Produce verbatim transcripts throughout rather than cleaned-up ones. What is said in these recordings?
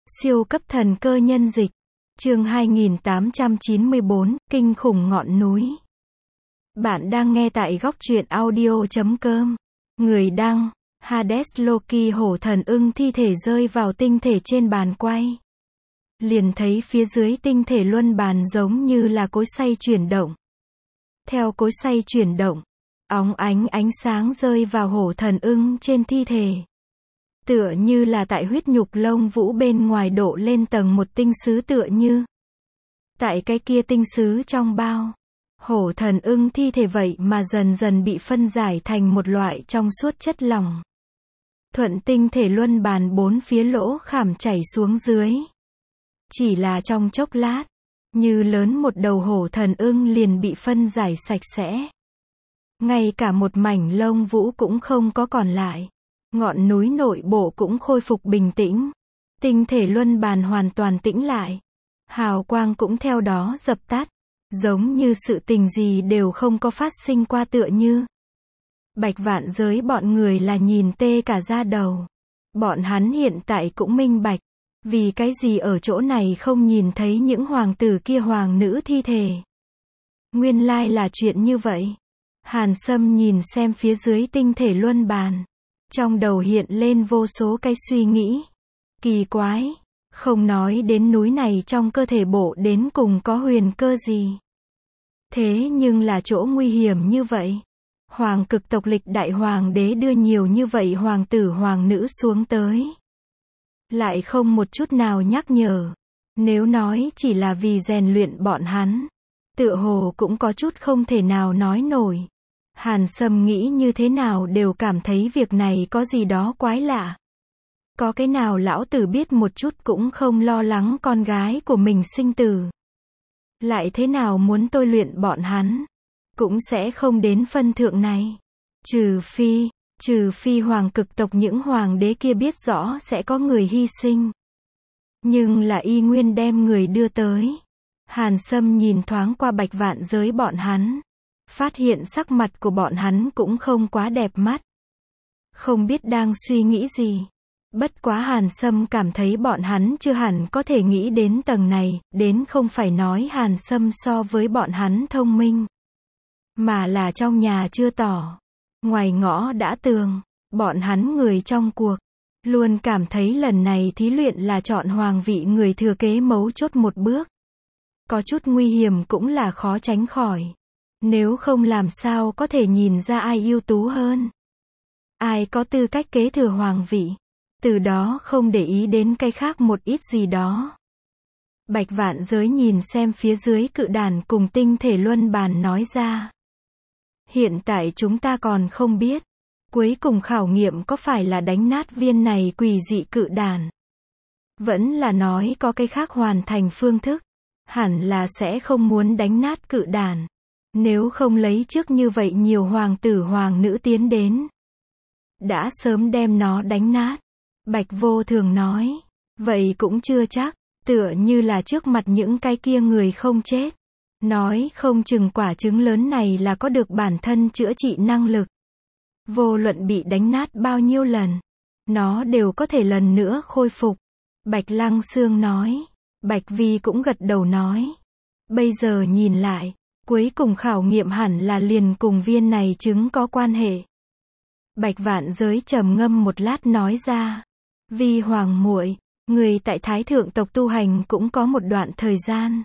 Siêu cấp thần cơ nhân dịch. Chương hai nghìn tám trăm chín mươi bốn, Kinh khủng ngọn núi. Bạn đang nghe tại góc truyện audio chấm com. Người đăng, Hades Loki hổ thần ưng thi thể rơi vào tinh thể trên bàn quay. Liền thấy phía dưới tinh thể luân bàn giống như là cối xay chuyển động. Theo cối xay chuyển động, óng ánh ánh sáng rơi vào hổ thần ưng trên thi thể. Tựa như là tại huyết nhục lông vũ bên ngoài đổ lên tầng một tinh sứ tựa như. Tại cái kia tinh sứ trong bao, hổ thần ưng thi thể vậy mà dần dần bị phân giải thành một loại trong suốt chất lỏng. Thuận tinh thể luân bàn bốn phía lỗ khảm chảy xuống dưới. Chỉ là trong chốc lát, như lớn một đầu hổ thần ưng liền bị phân giải sạch sẽ. Ngay cả một mảnh lông vũ cũng không có còn lại. Ngọn núi nội bộ cũng khôi phục bình tĩnh. Tinh thể luân bàn hoàn toàn tĩnh lại. Hào quang cũng theo đó dập tắt. Giống như sự tình gì đều không có phát sinh qua tựa như. Bạch Vạn Giới bọn người là nhìn tê cả da đầu. Bọn hắn hiện tại cũng minh bạch. Vì cái gì ở chỗ này không nhìn thấy những hoàng tử kia hoàng nữ thi thể. Nguyên lai là chuyện như vậy. Hàn Sâm nhìn xem phía dưới tinh thể luân bàn. Trong đầu hiện lên vô số cái suy nghĩ. Kỳ quái. Không nói đến núi này trong cơ thể bộ đến cùng có huyền cơ gì. Thế nhưng là chỗ nguy hiểm như vậy. Hoàng cực tộc lịch đại hoàng đế đưa nhiều như vậy hoàng tử hoàng nữ xuống tới. Lại không một chút nào nhắc nhở. Nếu nói chỉ là vì rèn luyện bọn hắn. Tựa hồ cũng có chút không thể nào nói nổi. Hàn Sâm nghĩ như thế nào đều cảm thấy việc này có gì đó quái lạ. Có cái nào lão tử biết một chút cũng không lo lắng con gái của mình sinh tử. Lại thế nào muốn tôi luyện bọn hắn. Cũng sẽ không đến phân thượng này. Trừ phi, trừ phi hoàng cực tộc những hoàng đế kia biết rõ sẽ có người hy sinh. Nhưng là y nguyên đem người đưa tới. Hàn Sâm nhìn thoáng qua Bạch Vạn Giới bọn hắn. Phát hiện sắc mặt của bọn hắn cũng không quá đẹp mắt. Không biết đang suy nghĩ gì. Bất quá Hàn Sâm cảm thấy bọn hắn chưa hẳn có thể nghĩ đến tầng này, đến không phải nói Hàn Sâm so với bọn hắn thông minh. Mà là trong nhà chưa tỏ. Ngoài ngõ đã tường. Bọn hắn người trong cuộc. Luôn cảm thấy lần này thí luyện là chọn hoàng vị người thừa kế mấu chốt một bước. Có chút nguy hiểm cũng là khó tránh khỏi. Nếu không làm sao có thể nhìn ra ai ưu tú hơn. Ai có tư cách kế thừa hoàng vị. Từ đó không để ý đến cái khác một ít gì đó. Bạch Vạn Giới nhìn xem phía dưới cự đàn cùng tinh thể luân bàn nói ra. Hiện tại chúng ta còn không biết. Cuối cùng khảo nghiệm có phải là đánh nát viên này quỷ dị cự đàn. Vẫn là nói có cái khác hoàn thành phương thức. Hẳn là sẽ không muốn đánh nát cự đàn. Nếu không lấy trước như vậy nhiều hoàng tử hoàng nữ tiến đến. Đã sớm đem nó đánh nát. Bạch Vô Thường nói. Vậy cũng chưa chắc. Tựa như là trước mặt những cái kia người không chết. Nói không chừng quả trứng lớn này là có được bản thân chữa trị năng lực. Vô luận bị đánh nát bao nhiêu lần. Nó đều có thể lần nữa khôi phục. Bạch Lăng Xương nói. Bạch Vi cũng gật đầu nói. Bây giờ nhìn lại. Cuối cùng khảo nghiệm hẳn là liền cùng viên này trứng có quan hệ. Bạch Vạn Giới trầm ngâm một lát nói ra. Vi hoàng muội, người tại Thái Thượng tộc tu hành cũng có một đoạn thời gian.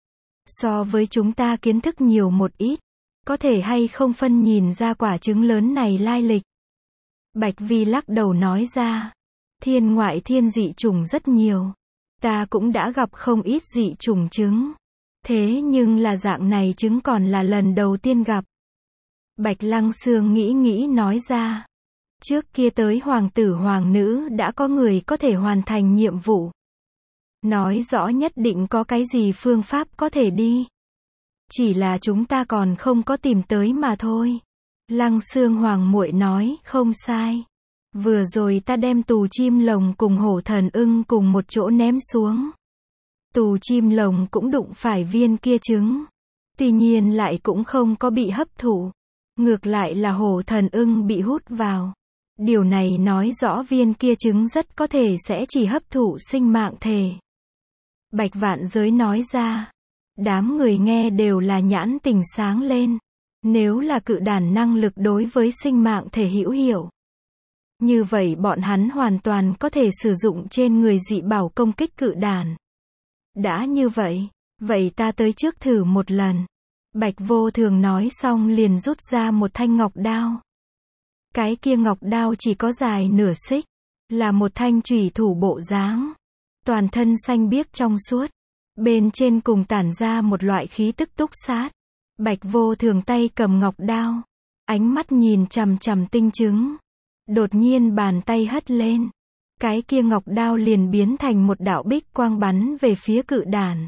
So với chúng ta kiến thức nhiều một ít. Có thể hay không phân nhìn ra quả trứng lớn này lai lịch. Bạch Vi lắc đầu nói ra. Thiên ngoại thiên dị chủng rất nhiều. Ta cũng đã gặp không ít dị chủng trứng. Thế nhưng là dạng này trứng còn là lần đầu tiên gặp. Bạch Lăng Xương nghĩ nghĩ nói ra. Trước kia tới hoàng tử hoàng nữ đã có người có thể hoàn thành nhiệm vụ. Nói rõ nhất định có cái gì phương pháp có thể đi. Chỉ là chúng ta còn không có tìm tới mà thôi. Lăng Xương hoàng muội nói không sai. Vừa rồi ta đem tù chim lồng cùng hổ thần ưng cùng một chỗ ném xuống. Tù chim lồng cũng đụng phải viên kia trứng. Tuy nhiên lại cũng không có bị hấp thụ. Ngược lại là hổ thần ưng bị hút vào. Điều này nói rõ viên kia trứng rất có thể sẽ chỉ hấp thụ sinh mạng thể. Bạch Vạn Giới nói ra. Đám người nghe đều là nhãn tình sáng lên. Nếu là cự đản năng lực đối với sinh mạng thể hữu hiệu, như vậy bọn hắn hoàn toàn có thể sử dụng trên người dị bảo công kích cự đản. Đã như vậy, vậy ta tới trước thử một lần. Bạch Vô Thường nói xong liền rút ra một thanh ngọc đao. Cái kia ngọc đao chỉ có dài nửa xích, là một thanh chủy thủ bộ dáng. Toàn thân xanh biếc trong suốt, bên trên cùng tản ra một loại khí tức túc sát. Bạch Vô Thường tay cầm ngọc đao, ánh mắt nhìn chằm chằm tinh trứng. Đột nhiên bàn tay hất lên, cái kia ngọc đao liền biến thành một đạo bích quang bắn về phía cự đản.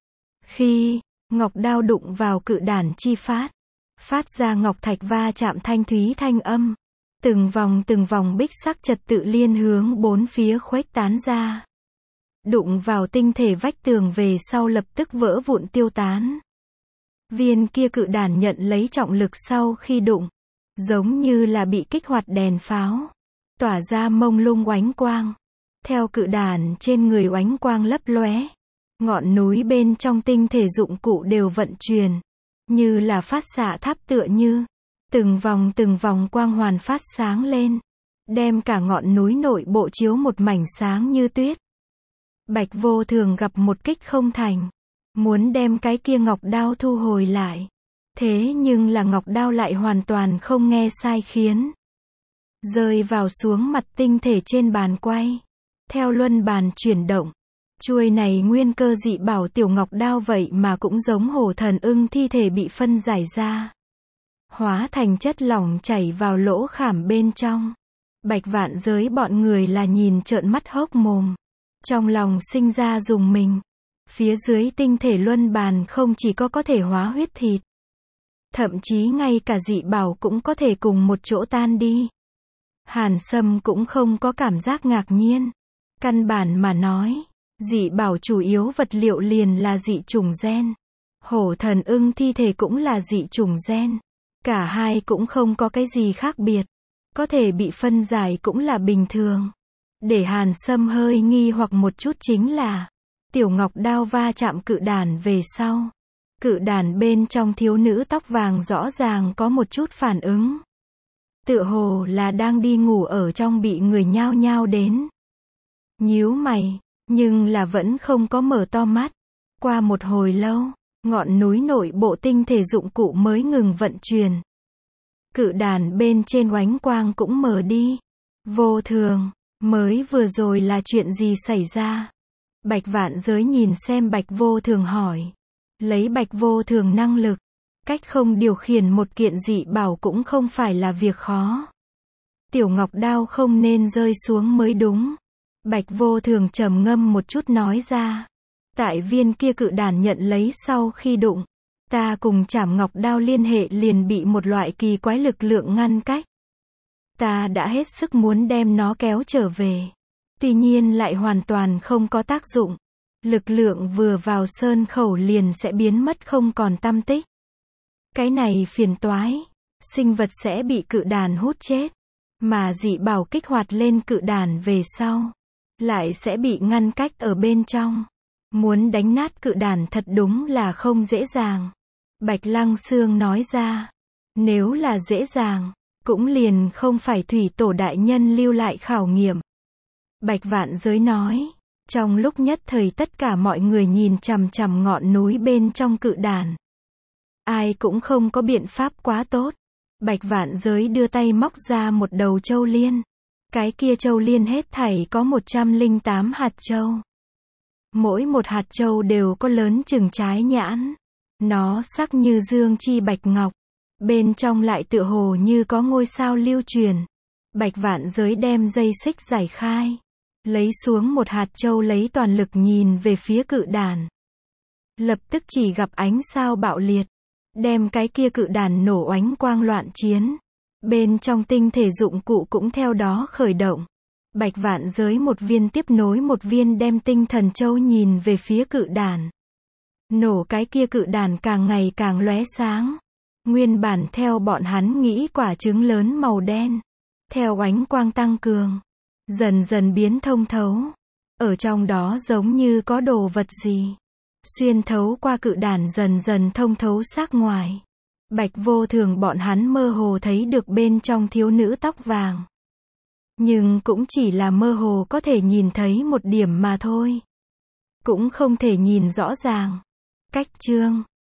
Khi ngọc đao đụng vào cự đản chi phát, phát ra ngọc thạch va chạm thanh thúy thanh âm, từng vòng từng vòng bích sắc trật tự liên hướng bốn phía khuếch tán ra. Đụng vào tinh thể vách tường về sau lập tức vỡ vụn tiêu tán. Viên kia cự đản nhận lấy trọng lực sau khi đụng, giống như là bị kích hoạt đèn pháo, tỏa ra mông lung oánh quang. Theo cự đản trên người oánh quang lấp lóe, ngọn núi bên trong tinh thể dụng cụ đều vận chuyển, như là phát xạ tháp tựa như, từng vòng từng vòng quang hoàn phát sáng lên, đem cả ngọn núi nội bộ chiếu một mảnh sáng như tuyết. Bạch Vô Thường gặp một kích không thành, muốn đem cái kia ngọc đao thu hồi lại. Thế nhưng là ngọc đao lại hoàn toàn không nghe sai khiến, rơi vào xuống mặt tinh thể trên bàn quay. Theo luân bàn chuyển động, chuôi này nguyên cơ dị bảo tiểu ngọc đao vậy mà cũng giống hổ thần ưng thi thể bị phân giải ra, hóa thành chất lỏng chảy vào lỗ khảm bên trong. Bạch Vạn Giới bọn người là nhìn trợn mắt hốc mồm, trong lòng sinh ra rùng mình. Phía dưới tinh thể luân bàn không chỉ có có thể hóa huyết thịt, thậm chí ngay cả dị bảo cũng có thể cùng một chỗ tan đi. Hàn Sâm cũng không có cảm giác ngạc nhiên. Căn bản mà nói, dị bảo chủ yếu vật liệu liền là dị chủng gen. Hổ thần ưng thi thể cũng là dị chủng gen. Cả hai cũng không có cái gì khác biệt. Có thể bị phân giải cũng là bình thường. Để Hàn Sâm hơi nghi hoặc một chút chính là, tiểu ngọc đao va chạm cự đản về sau, cự đản bên trong thiếu nữ tóc vàng rõ ràng có một chút phản ứng. Tựa hồ là đang đi ngủ ở trong bị người nhao nhao đến. Nhíu mày, nhưng là vẫn không có mở to mắt. Qua một hồi lâu, ngọn núi nội bộ tinh thể dụng cụ mới ngừng vận chuyển. Cự đản bên trên oánh quang cũng mờ đi. Vô Thường, mới vừa rồi là chuyện gì xảy ra? Bạch Vạn Giới nhìn xem Bạch Vô Thường hỏi. Lấy Bạch Vô Thường năng lực, cách không điều khiển một kiện dị bảo cũng không phải là việc khó. Tiểu ngọc đao không nên rơi xuống mới đúng. Bạch Vô Thường trầm ngâm một chút nói ra. Tại viên kia cự đản nhận lấy sau khi đụng, ta cùng chảm ngọc đao liên hệ liền bị một loại kỳ quái lực lượng ngăn cách. Ta đã hết sức muốn đem nó kéo trở về. Tuy nhiên lại hoàn toàn không có tác dụng. Lực lượng vừa vào sơn khẩu liền sẽ biến mất không còn tăm tích. Cái này phiền toái. Sinh vật sẽ bị cự đản hút chết. Mà dị bảo kích hoạt lên cự đản về sau, lại sẽ bị ngăn cách ở bên trong. Muốn đánh nát cự đản thật đúng là không dễ dàng. Bạch Lăng Xương nói ra. Nếu là dễ dàng, cũng liền không phải thủy tổ đại nhân lưu lại khảo nghiệm. Bạch Vạn Giới nói. Trong lúc nhất thời tất cả mọi người nhìn chằm chằm ngọn núi bên trong cự đản. Ai cũng không có biện pháp quá tốt. Bạch Vạn Giới đưa tay móc ra một đầu châu liên. Cái kia châu liên hết thảy có một trăm lẻ tám hạt châu. Mỗi một hạt châu đều có lớn chừng trái nhãn. Nó sắc như dương chi bạch ngọc. Bên trong lại tựa hồ như có ngôi sao lưu truyền. Bạch Vạn Giới đem dây xích giải khai. Lấy xuống một hạt châu lấy toàn lực nhìn về phía cự đản. Lập tức chỉ gặp ánh sao bạo liệt. Đem cái kia cự đản nổ oánh quang loạn chiến. Bên trong tinh thể dụng cụ cũng theo đó khởi động. Bạch Vạn Giới một viên tiếp nối một viên đem tinh thần châu nhìn về phía cự đản. Nổ cái kia cự đản càng ngày càng lóe sáng. Nguyên bản theo bọn hắn nghĩ quả trứng lớn màu đen. theo ánh quang tăng cường, dần dần biến thông thấu. Ở trong đó giống như có đồ vật gì xuyên thấu qua cự đản dần dần thông thấu xác ngoài. Bạch Vô Thường bọn hắn mơ hồ thấy được bên trong thiếu nữ tóc vàng. Nhưng cũng chỉ là mơ hồ có thể nhìn thấy một điểm mà thôi. Cũng không thể nhìn rõ ràng. Cách chương